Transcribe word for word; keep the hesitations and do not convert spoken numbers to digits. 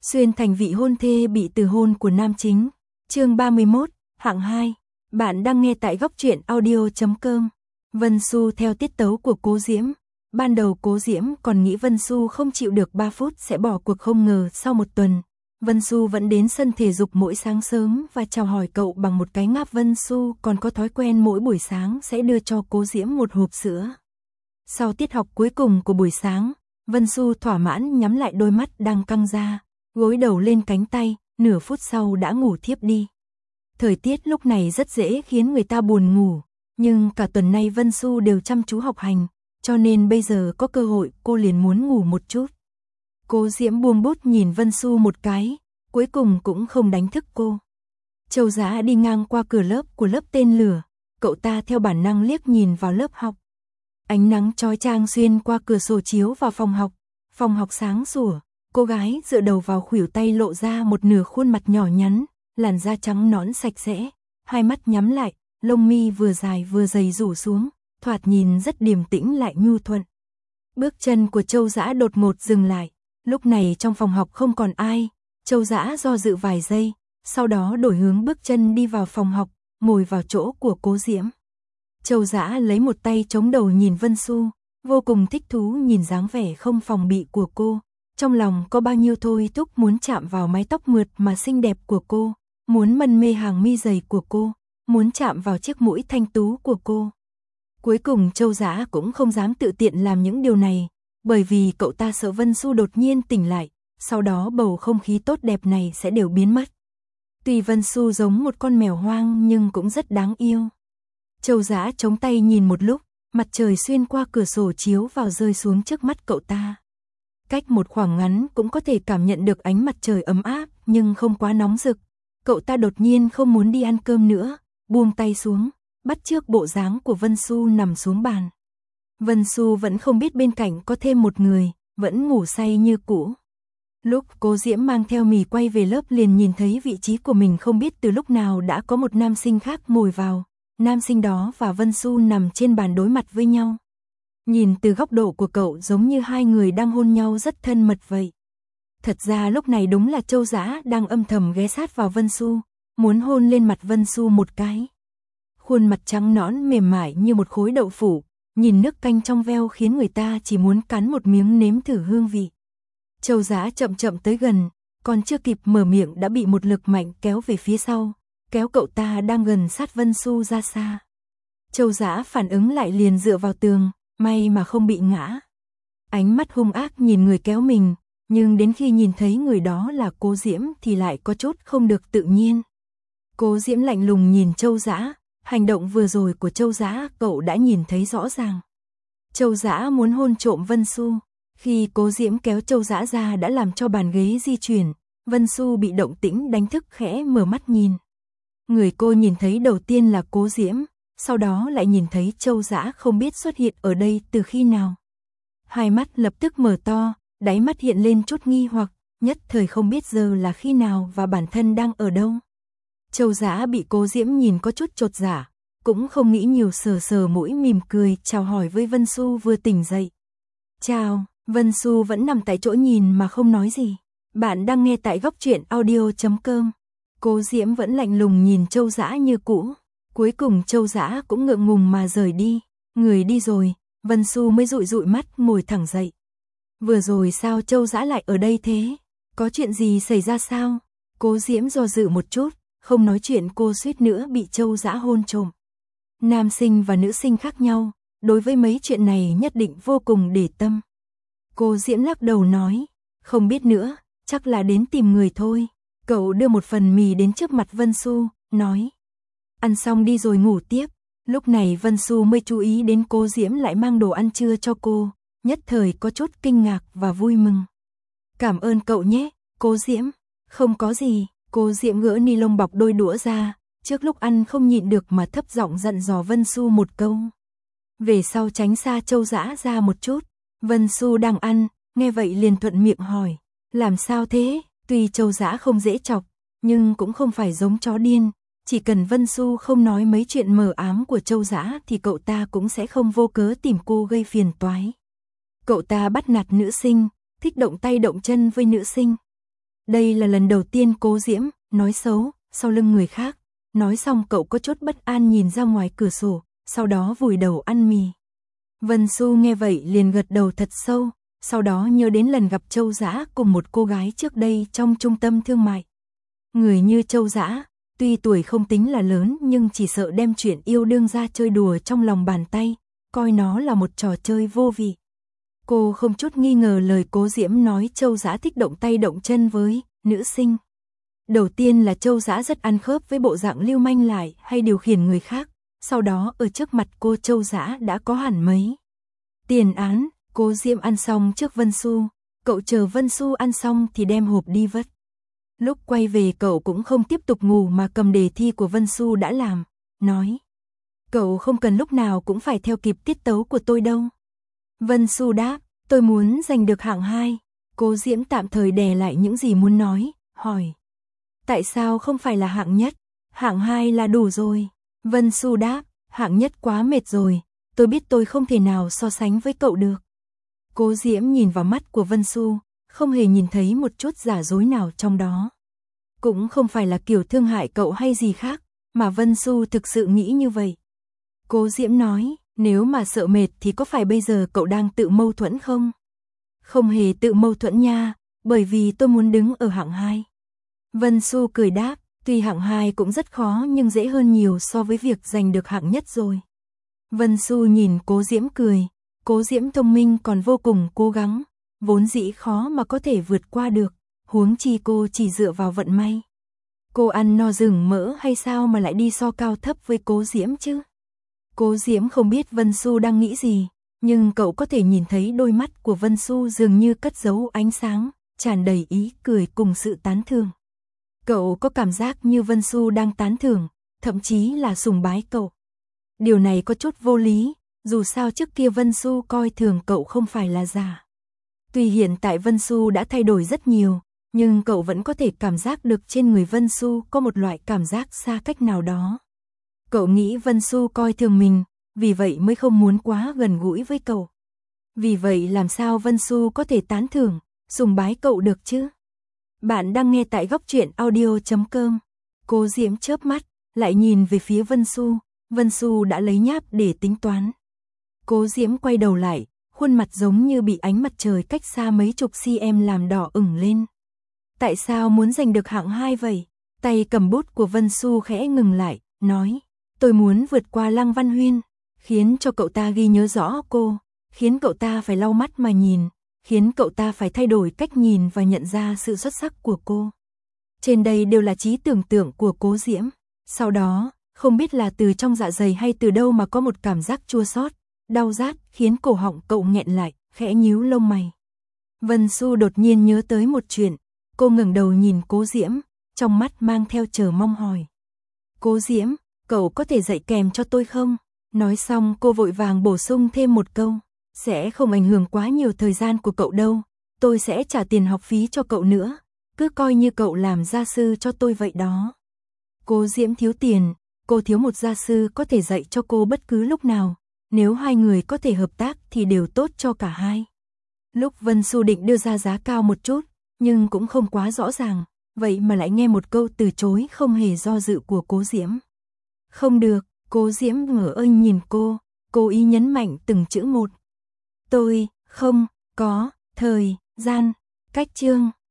Xuyên thành vị hôn thê bị từ hôn của nam chính. Chương ba mươi mốt, hạng hai. Bạn đang nghe tại góc truyện audio chấm com. Vân Xu theo tiết tấu của Cố Diễm. Ban đầu Cố Diễm còn nghĩ Vân Xu không chịu được ba phút sẽ bỏ cuộc, không ngờ sau một tuần, Vân Xu vẫn đến sân thể dục mỗi sáng sớm và chào hỏi cậu bằng một cái ngáp. Vân Xu còn có thói quen mỗi buổi sáng sẽ đưa cho Cố Diễm một hộp sữa. Sau tiết học cuối cùng của buổi sáng, Vân Xu thỏa mãn nhắm lại đôi mắt đang căng ra, gối đầu lên cánh tay, nửa phút sau đã ngủ thiếp đi. Thời tiết lúc này rất dễ khiến người ta buồn ngủ, nhưng cả tuần nay Vân Xu đều chăm chú học hành, cho nên bây giờ có cơ hội cô liền muốn ngủ một chút. Cố Diễm buông bút nhìn Vân Xu một cái, cuối cùng cũng không đánh thức cô. Châu Giá đi ngang qua cửa lớp của lớp tên lửa, cậu ta theo bản năng liếc nhìn vào lớp học. Ánh nắng chói chang xuyên qua cửa sổ chiếu vào phòng học, phòng học sáng sủa, cô gái dựa đầu vào khuỷu tay lộ ra một nửa khuôn mặt nhỏ nhắn, làn da trắng nõn sạch sẽ, hai mắt nhắm lại, lông mi vừa dài vừa dày rủ xuống, thoạt nhìn rất điềm tĩnh lại nhu thuận. Bước chân của Châu Dã đột ngột dừng lại, lúc này trong phòng học không còn ai, Châu Dã do dự vài giây, sau đó đổi hướng bước chân đi vào phòng học, ngồi vào chỗ của Cố Diễm. Châu Dã lấy một tay chống đầu nhìn Vân Xu, vô cùng thích thú nhìn dáng vẻ không phòng bị của cô, trong lòng có bao nhiêu thôi thúc muốn chạm vào mái tóc mượt mà xinh đẹp của cô, muốn mân mê hàng mi dày của cô, muốn chạm vào chiếc mũi thanh tú của cô. Cuối cùng Châu Dã cũng không dám tự tiện làm những điều này, bởi vì cậu ta sợ Vân Xu đột nhiên tỉnh lại, sau đó bầu không khí tốt đẹp này sẽ đều biến mất. Tuy Vân Xu giống một con mèo hoang nhưng cũng rất đáng yêu. Châu Dã chống tay nhìn một lúc, mặt trời xuyên qua cửa sổ chiếu vào rơi xuống trước mắt cậu ta. Cách một khoảng ngắn cũng có thể cảm nhận được ánh mặt trời ấm áp nhưng không quá nóng rực. Cậu ta đột nhiên không muốn đi ăn cơm nữa, buông tay xuống, bắt chước bộ dáng của Vân Xu nằm xuống bàn. Vân Xu vẫn không biết bên cạnh có thêm một người, vẫn ngủ say như cũ. Lúc Cố Diễm mang theo mì quay về lớp liền nhìn thấy vị trí của mình không biết từ lúc nào đã có một nam sinh khác ngồi vào. Nam sinh đó và Vân Xu nằm trên bàn đối mặt với nhau. Nhìn từ góc độ của cậu giống như hai người đang hôn nhau rất thân mật vậy. Thật ra lúc này đúng là Châu Dã đang âm thầm ghé sát vào Vân Xu, muốn hôn lên mặt Vân Xu một cái. Khuôn mặt trắng nõn mềm mại như một khối đậu phụ, nhìn nước canh trong veo khiến người ta chỉ muốn cắn một miếng nếm thử hương vị. Châu Dã chậm chậm tới gần, còn chưa kịp mở miệng đã bị một lực mạnh kéo về phía sau, kéo cậu ta đang gần sát Vân Xu ra xa. Châu Dã phản ứng lại liền dựa vào tường, may mà không bị ngã. Ánh mắt hung ác nhìn người kéo mình, nhưng đến khi nhìn thấy người đó là Cố Diễm thì lại có chút không được tự nhiên. Cố Diễm lạnh lùng nhìn Châu Dã, hành động vừa rồi của Châu Dã cậu đã nhìn thấy rõ ràng. Châu Dã muốn hôn trộm Vân Xu, khi Cố Diễm kéo Châu Dã ra đã làm cho bàn ghế di chuyển, Vân Xu bị động tĩnh đánh thức khẽ mở mắt nhìn. Người cô nhìn thấy đầu tiên là Cố Diễm, sau đó lại nhìn thấy Châu Dã không biết xuất hiện ở đây từ khi nào. Hai mắt lập tức mở to, đáy mắt hiện lên chút nghi hoặc, nhất thời không biết giờ là khi nào và bản thân đang ở đâu. Châu Dã bị Cố Diễm nhìn có chút chột dạ, cũng không nghĩ nhiều, sờ sờ mũi mỉm cười chào hỏi với Vân Xu vừa tỉnh dậy. Chào, Vân Xu vẫn nằm tại chỗ nhìn mà không nói gì. Bạn đang nghe tại góc truyện audio chấm com. Cố Diễm vẫn lạnh lùng nhìn Châu Dã như cũ. Cuối cùng Châu Dã cũng ngượng ngùng mà rời đi. Người đi rồi, Vân Xu mới dụi dụi mắt ngồi thẳng dậy. Vừa rồi sao Châu Dã lại ở đây thế? Có chuyện gì xảy ra sao? Cố Diễm do dự một chút, không nói chuyện, cô suýt nữa bị Châu Dã hôn trộm. Nam sinh và nữ sinh khác nhau, đối với mấy chuyện này nhất định vô cùng để tâm. Cố Diễm lắc đầu nói, không biết nữa, chắc là đến tìm người thôi. Cậu đưa một phần mì đến trước mặt Vân Xu, nói, ăn xong đi rồi ngủ tiếp. Lúc này Vân Xu mới chú ý đến Cố Diễm lại mang đồ ăn trưa cho cô, nhất thời có chút kinh ngạc và vui mừng. Cảm ơn cậu nhé, Cố Diễm. Không có gì. Cố Diễm gỡ ni lông bọc đôi đũa ra, trước lúc ăn không nhịn được mà thấp giọng dặn dò Vân Xu một câu. Về sau tránh xa Châu Dã ra một chút. Vân Xu đang ăn, nghe vậy liền thuận miệng hỏi, làm sao thế? Tuy Châu Dã không dễ chọc, nhưng cũng không phải giống chó điên, chỉ cần Vân Xu không nói mấy chuyện mờ ám của Châu Dã thì cậu ta cũng sẽ không vô cớ tìm cô gây phiền toái. Cậu ta bắt nạt nữ sinh, thích động tay động chân với nữ sinh. Đây là lần đầu tiên Cố Diễm nói xấu sau lưng người khác. Nói xong cậu có chút bất an nhìn ra ngoài cửa sổ, sau đó vùi đầu ăn mì. Vân Xu nghe vậy liền gật đầu thật sâu, sau đó nhớ đến lần gặp Châu Dã cùng một cô gái trước đây trong trung tâm thương mại. Người như Châu Dã, tuy tuổi không tính là lớn nhưng chỉ sợ đem chuyện yêu đương ra chơi đùa trong lòng bàn tay, coi nó là một trò chơi vô vị. Cô không chút nghi ngờ lời Cố Diễm nói Châu Dã thích động tay động chân với nữ sinh. Đầu tiên là Châu Dã rất ăn khớp với bộ dạng lưu manh lại hay điều khiển người khác, sau đó ở trước mặt cô Châu Dã đã có hẳn mấy tiền án. Cố Diễm ăn xong trước Vân Xu, cậu chờ Vân Xu ăn xong thì đem hộp đi vứt. Lúc quay về cậu cũng không tiếp tục ngủ mà cầm đề thi của Vân Xu đã làm, nói: "Cậu không cần lúc nào cũng phải theo kịp tiết tấu của tôi đâu." Vân Xu đáp: "Tôi muốn giành được hạng hai." Cố Diễm tạm thời đè lại những gì muốn nói, hỏi: "Tại sao không phải là hạng nhất? Hạng hai là đủ rồi." Vân Xu đáp: "Hạng nhất quá mệt rồi, tôi biết tôi không thể nào so sánh với cậu được." Cố Diễm nhìn vào mắt của Vân Xu, không hề nhìn thấy một chút giả dối nào trong đó. Cũng không phải là kiểu thương hại cậu hay gì khác, mà Vân Xu thực sự nghĩ như vậy. Cố Diễm nói: "Nếu mà sợ mệt thì có phải bây giờ cậu đang tự mâu thuẫn không?" "Không hề tự mâu thuẫn nha, bởi vì tôi muốn đứng ở hạng hai." Vân Xu cười đáp: "Tuy hạng hai cũng rất khó nhưng dễ hơn nhiều so với việc giành được hạng nhất rồi." Vân Xu nhìn Cố Diễm cười, Cố Diễm thông minh còn vô cùng cố gắng, vốn dĩ khó mà có thể vượt qua được, huống chi cô chỉ dựa vào vận may. Cô ăn no rừng mỡ hay sao mà lại đi so cao thấp với Cố Diễm chứ? Cố Diễm không biết Vân Xu đang nghĩ gì, nhưng cậu có thể nhìn thấy đôi mắt của Vân Xu dường như cất giấu ánh sáng, tràn đầy ý cười cùng sự tán thưởng. Cậu có cảm giác như Vân Xu đang tán thưởng, thậm chí là sùng bái cậu. Điều này có chút vô lý, dù sao trước kia Vân Xu coi thường cậu không phải là giả. Tuy hiện tại Vân Xu đã thay đổi rất nhiều, nhưng cậu vẫn có thể cảm giác được trên người Vân Xu có một loại cảm giác xa cách nào đó. Cậu nghĩ Vân Xu coi thường mình, vì vậy mới không muốn quá gần gũi với cậu. Vì vậy làm sao Vân Xu có thể tán thưởng, sùng bái cậu được chứ? Bạn đang nghe tại góc truyện audio chấm com. Cố Diễm chớp mắt, lại nhìn về phía Vân Xu. Vân Xu đã lấy nháp để tính toán. Cố Diễm quay đầu lại, khuôn mặt giống như bị ánh mặt trời cách xa mấy chục cm làm đỏ ửng lên. Tại sao muốn giành được hạng hai vậy? Tay cầm bút của Vân Xu khẽ ngừng lại, nói: "Tôi muốn vượt qua Lăng Văn Huyên, khiến cho cậu ta ghi nhớ rõ cô, khiến cậu ta phải lau mắt mà nhìn, khiến cậu ta phải thay đổi cách nhìn và nhận ra sự xuất sắc của cô." Trên đây đều là trí tưởng tượng của Cố Diễm. Sau đó, không biết là từ trong dạ dày hay từ đâu mà có một cảm giác chua xót, đau rát khiến cổ họng cậu nghẹn lại, khẽ nhíu lông mày. Vân Xu đột nhiên nhớ tới một chuyện, cô ngẩng đầu nhìn Cố Diễm, trong mắt mang theo chờ mong hỏi: "Cố Diễm, cậu có thể dạy kèm cho tôi không?" Nói xong cô vội vàng bổ sung thêm một câu: "Sẽ không ảnh hưởng quá nhiều thời gian của cậu đâu, tôi sẽ trả tiền học phí cho cậu nữa, cứ coi như cậu làm gia sư cho tôi vậy đó." Cố Diễm thiếu tiền, cô thiếu một gia sư có thể dạy cho cô bất cứ lúc nào, nếu hai người có thể hợp tác thì đều tốt cho cả hai. Lúc Vân Xu định đưa ra giá cao một chút, nhưng cũng không quá rõ ràng, vậy mà lại nghe một câu từ chối không hề do dự của Cố Diễm. "Không được." Cố Diễm ngỡ ngàng nhìn cô, cố ý nhấn mạnh từng chữ một. "Tôi không có thời gian." Cách chương